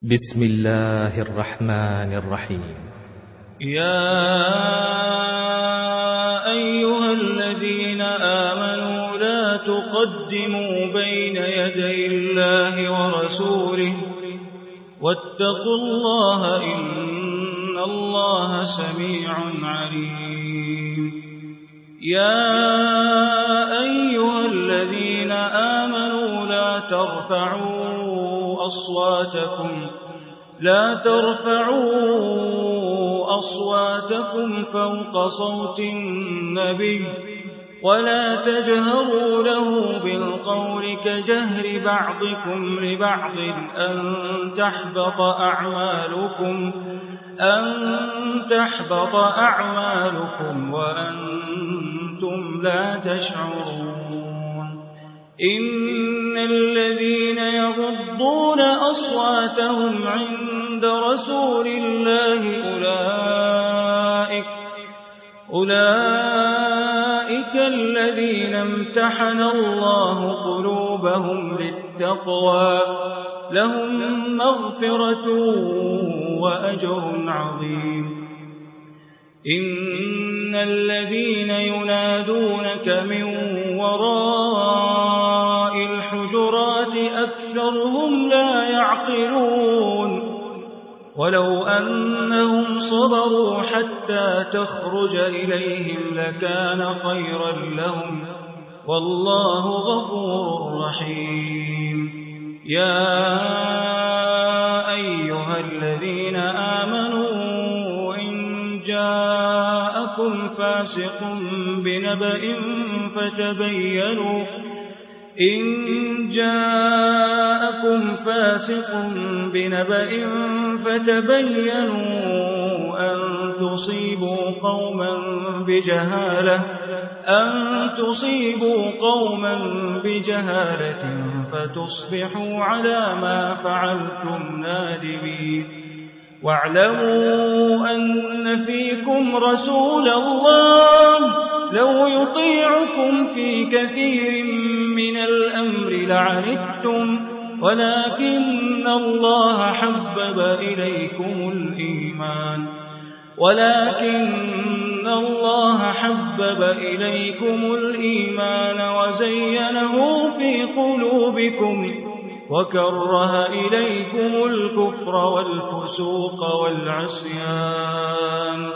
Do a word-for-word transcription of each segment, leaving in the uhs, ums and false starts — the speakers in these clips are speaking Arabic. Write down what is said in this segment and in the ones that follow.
بسم الله الرحمن الرحيم. يا أيها الذين آمنوا لا تقدموا بين يدي الله ورسوله واتقوا الله إن الله سميع عليم. يا أيها الذين آمنوا لا ترفعوا أصواتكم لا ترفعوا أصواتكم فوق صوت النبي ولا تجهروا له بالقول كجهر بعضكم لبعض أن تحبط أعمالكم أن تحبط أعمالكم وأنتم لا تشعرون. إن الذين يغضون أصواتهم عند رسول الله أولئك أولئك الذين امتحن الله قلوبهم للتقوى لهم مغفرة وأجر عظيم. إن الذين ينادونك من وراء الحجرات أكثرهم لا يعقلون. ولو أنهم صبروا حتى تخرج إليهم لكان خيرا لهم والله غفور رحيم. يا أيها الذين آمنوا إن جاءكم فاسق بنبأ فتبينوا إن جاءكم فاسق بنبأ فتبينوا أن تصيبوا قوما بجهالة أن تصيبوا قوما بجهالة فتصبحوا على ما فعلتم نادمين. واعلموا أن فيكم رسول الله لو يطيعكم في كثير من الأمر لعنتم ولكن الله حبب إليكم الإيمان ولكن الله حبب إليكم الإيمان وزينه في قلوبكم وكره إليكم الكفر والفسوق والعصيان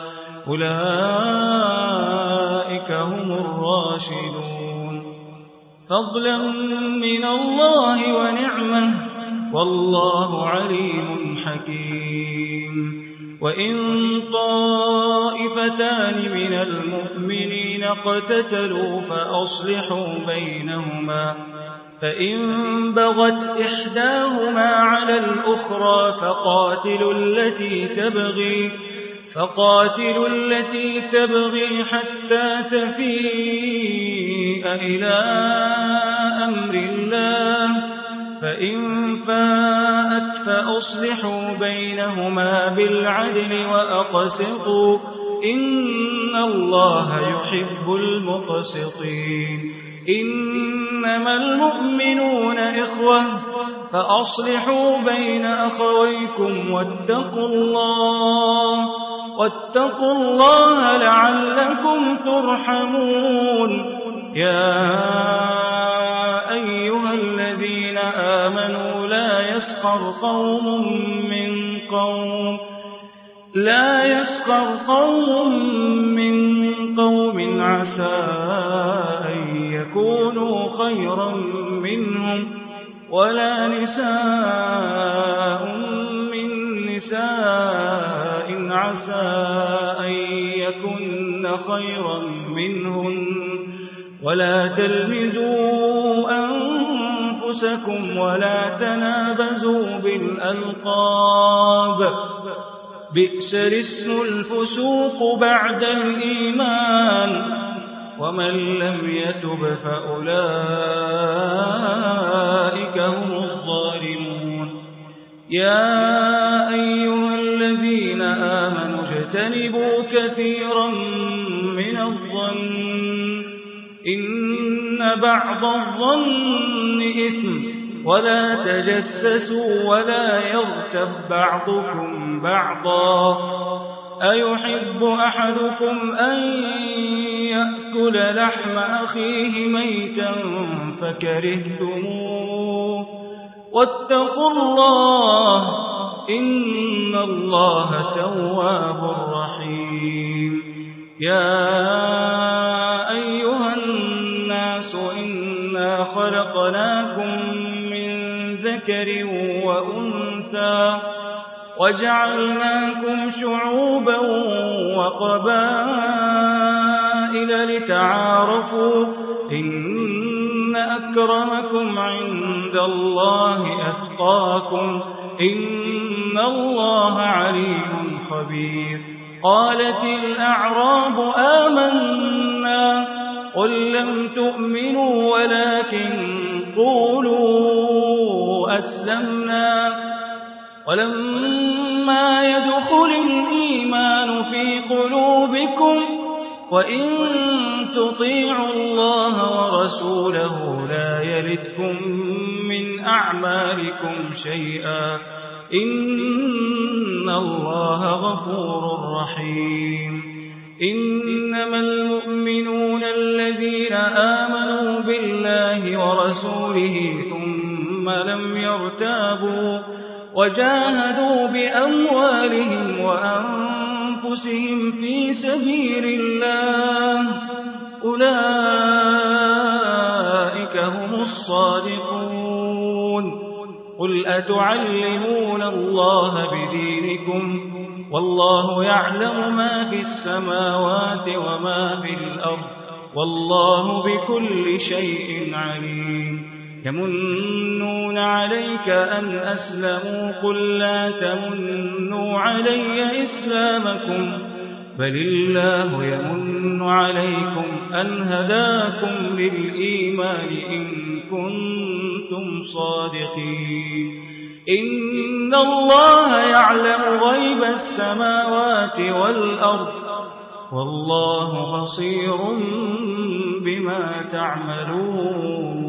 أولئك هم الراشدون فضلا من الله ونعمة والله عليم حكيم. وإن طائفتان من المؤمنين اقتتلوا فأصلحوا بينهما فإن بغت إحداهما على الأخرى فقاتلوا التي تبغي فقاتلوا التي تبغي حتى تفيء إلى أمر الله فإن فاءت فأصلحوا بينهما بالعدل وأقسطوا إن الله يحب المقسطين. إنما المؤمنون إخوة فأصلحوا بين أخويكم واتقوا الله واتقوا الله لعلكم ترحمون. يا أيها الذين آمنوا لا يسخر قوم من قوم لا يسخر قوم من قوم عسى أن يكونوا خيرا منهم ولا نساء من نساء عسى أن يكن خيرا منهن ولا تلمزوا أنفسكم ولا تنابزوا بالألقاب بئس الاسم الفسوق بعد الإيمان ومن لم يتب فأولئك هم الظالمون. يا أيها الذين آمنوا اجتنبوا كثيرا من الظن إن بعض الظن إثم ولا تجسسوا ولا يغتب بعضكم بعضا أيحب أحدكم أن يأكل لحم أخيه ميتا فكرهتموه واتقوا الله إن الله تواب رحيم يا أيها الناس إنا خلقناكم من ذكر وأنثى وجعلناكم شعوبا وقبائل لتعارفوا إن أكرمكم عند الله أتقاكم إن الله عليم خبير قالت الأعراب آمنا قل لم تؤمنوا ولكن قولوا أسلمنا ولما يدخل الإيمان في قلوبكم وإن تطيعوا الله ورسوله لا يلتكم من أعمالكم شيئا إن الله غفور رحيم إنما المؤمنون الذين آمنوا بالله ورسوله ثم لم يرتابوا وجاهدوا بأموالهم وأنفسهم في سبيل الله أولئك هم الصادقون قل أتعلمون الله بدينكم والله يعلم ما في السماوات وما في الأرض والله بكل شيء عليم يمنون عليك أن أسلموا قل لا تمنوا علي إسلامكم بل الله يمن عليكم أن هداكم للإيمان إن كنتم صادقين إن الله يعلم غيب السماوات والأرض والله بصير بما تعملون